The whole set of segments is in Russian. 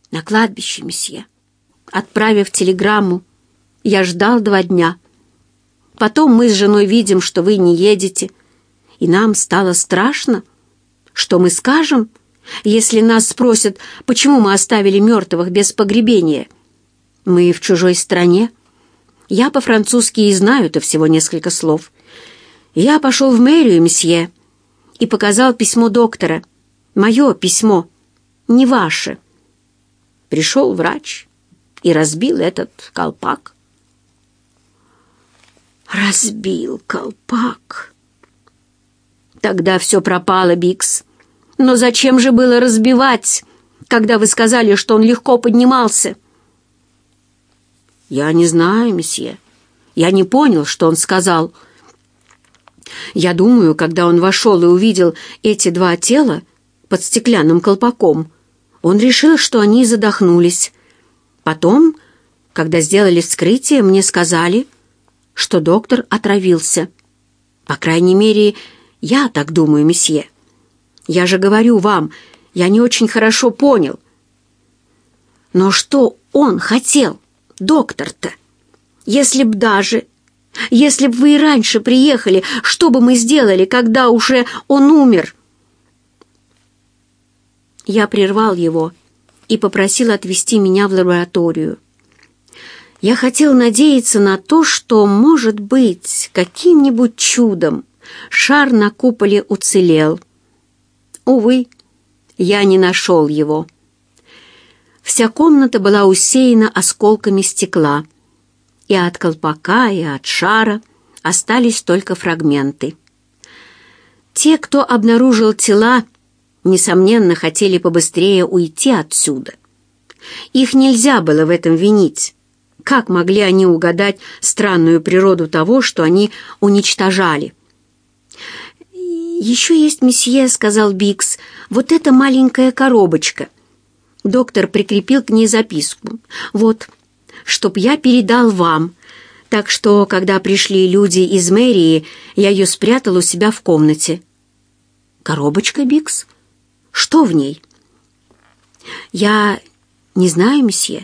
На кладбище, месье. Отправив телеграмму, я ждал 2 дня. Потом мы с женой видим, что вы не едете, и нам стало страшно. Что мы скажем, если нас спросят, почему мы оставили мертвых без погребения? Мы в чужой стране. Я по-французски и знаю-то всего несколько слов. Я пошел в мэрию, месье, и показал письмо доктора. Мое письмо, не ваше. Пришел врач и разбил этот колпак. Разбил колпак. Тогда все пропало, Бикс. Но зачем же было разбивать, когда вы сказали, что он легко поднимался? Я не знаю, месье. Я не понял, что он сказал. Я думаю, когда он вошел и увидел эти 2 тела под стеклянным колпаком, он решил, что они задохнулись. Потом, когда сделали вскрытие, мне сказали, что доктор отравился. По крайней мере, я так думаю, месье. Я же говорю вам, я не очень хорошо понял. Но что он хотел, доктор-то? Если б вы и раньше приехали, что бы мы сделали, когда уже он умер? Я прервал его и попросил отвезти меня в лабораторию. Я хотел надеяться на то, что, может быть, каким-нибудь чудом шар на куполе уцелел. Увы, я не нашел его. Вся комната была усеяна осколками стекла, и от колпака, и от шара остались только фрагменты. Те, кто обнаружил тела, несомненно, хотели побыстрее уйти отсюда. Их нельзя было в этом винить. Как могли они угадать странную природу того, что они уничтожали? «Еще есть, месье, — сказал Бикс, — вот эта маленькая коробочка». Доктор прикрепил к ней записку. «Вот, чтоб я передал вам. Так что, когда пришли люди из мэрии, я ее спрятал у себя в комнате». «Коробочка, Бикс? Что в ней?» «Я не знаю, месье».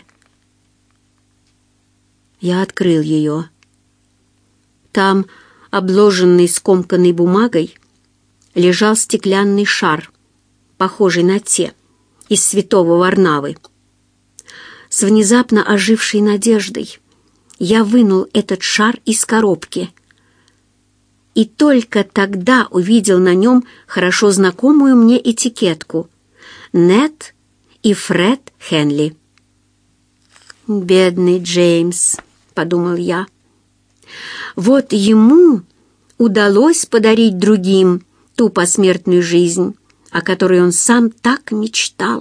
Я открыл ее. Там, обложенный скомканной бумагой, лежал стеклянный шар, похожий на те из святого Варнавы. С внезапно ожившей надеждой я вынул этот шар из коробки и только тогда увидел на нем хорошо знакомую мне этикетку «Нет и Фред Хенли». «Бедный Джеймс», — подумал я. Вот ему удалось подарить другим ту посмертную жизнь, о которой он сам так мечтал.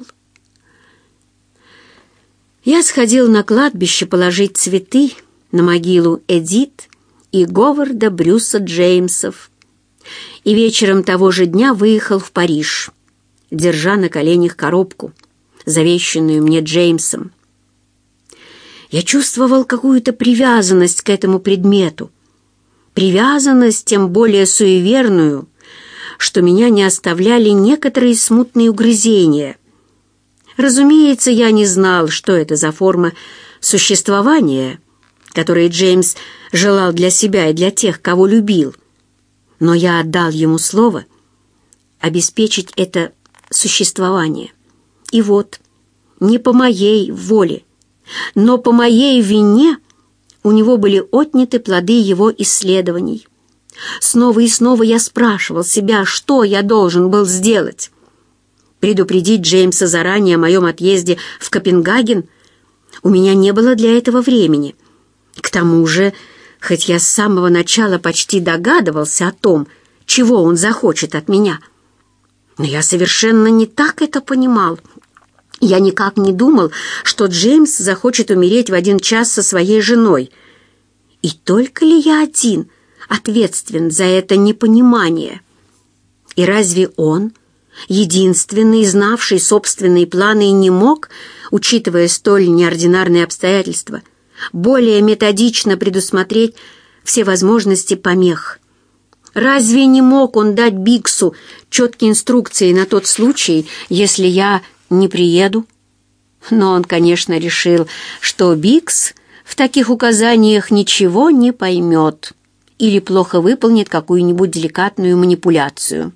Я сходил на кладбище положить цветы на могилу Эдит и Говарда Брюса Джеймсов и вечером того же дня выехал в Париж, держа на коленях коробку, завещанную мне Джеймсом. Я чувствовал какую-то привязанность к этому предмету, привязанность тем более суеверную, что меня не оставляли некоторые смутные угрызения. Разумеется, я не знал, что это за форма существования, которой Джеймс желал для себя и для тех, кого любил. Но я отдал ему слово обеспечить это существование. И вот, не по моей воле, но по моей вине у него были отняты плоды его исследований. Снова и снова я спрашивал себя, что я должен был сделать. Предупредить Джеймса заранее о моем отъезде в Копенгаген? У меня не было для этого времени. К тому же, хоть я с самого начала почти догадывался о том, чего он захочет от меня, но я совершенно не так это понимал. Я никак не думал, что Джеймс захочет умереть в 1 час со своей женой. И только ли я один ответственен за это непонимание? И разве он, единственный, знавший собственные планы, не мог, учитывая столь неординарные обстоятельства, более методично предусмотреть все возможности помех? Разве не мог он дать Биксу четкие инструкции на тот случай, если я не приеду? Но он, конечно, решил, что Бикс в таких указаниях ничего не поймет или плохо выполнит какую-нибудь деликатную манипуляцию.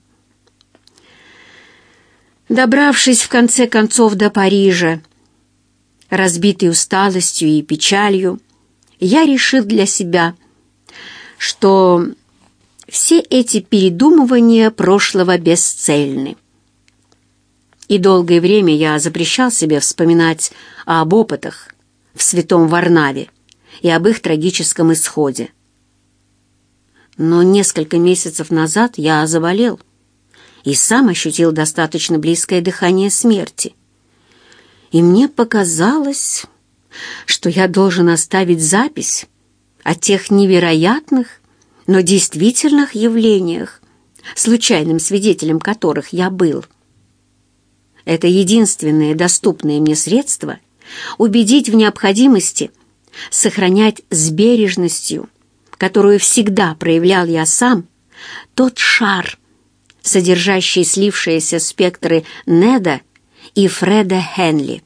Добравшись в конце концов до Парижа, разбитый усталостью и печалью, я решил для себя, что все эти передумывания прошлого бесцельны. И долгое время я запрещал себе вспоминать об опытах в Святом Варнаве и об их трагическом исходе. Но несколько месяцев назад я заболел и сам ощутил достаточно близкое дыхание смерти. И мне показалось, что я должен оставить запись о тех невероятных, но действительных явлениях, случайным свидетелем которых я был. Это единственное доступное мне средство убедить в необходимости сохранять с бережностью, которую всегда проявлял я сам, тот шар, содержащий слившиеся спектры Неда и Фреда Хенли.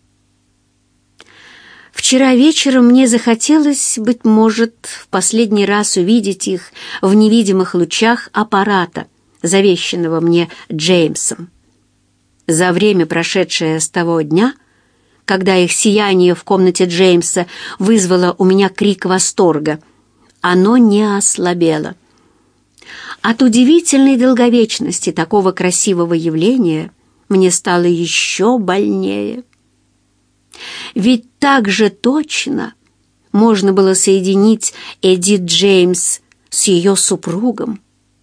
Вчера вечером мне захотелось, быть может, в последний раз увидеть их в невидимых лучах аппарата, завещанного мне Джеймсом. За время, прошедшее с того дня, когда их сияние в комнате Джеймса вызвало у меня крик восторга, оно не ослабело. От удивительной долговечности такого красивого явления мне стало еще больнее. Ведь так же точно можно было соединить Эдит Джеймс с ее супругом.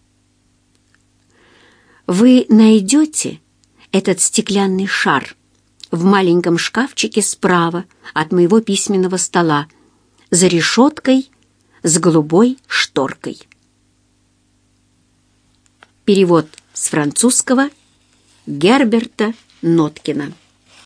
Вы найдете этот стеклянный шар в маленьком шкафчике справа от моего письменного стола, за решеткой с голубой шторкой. Перевод с французского Герберта Ноткина.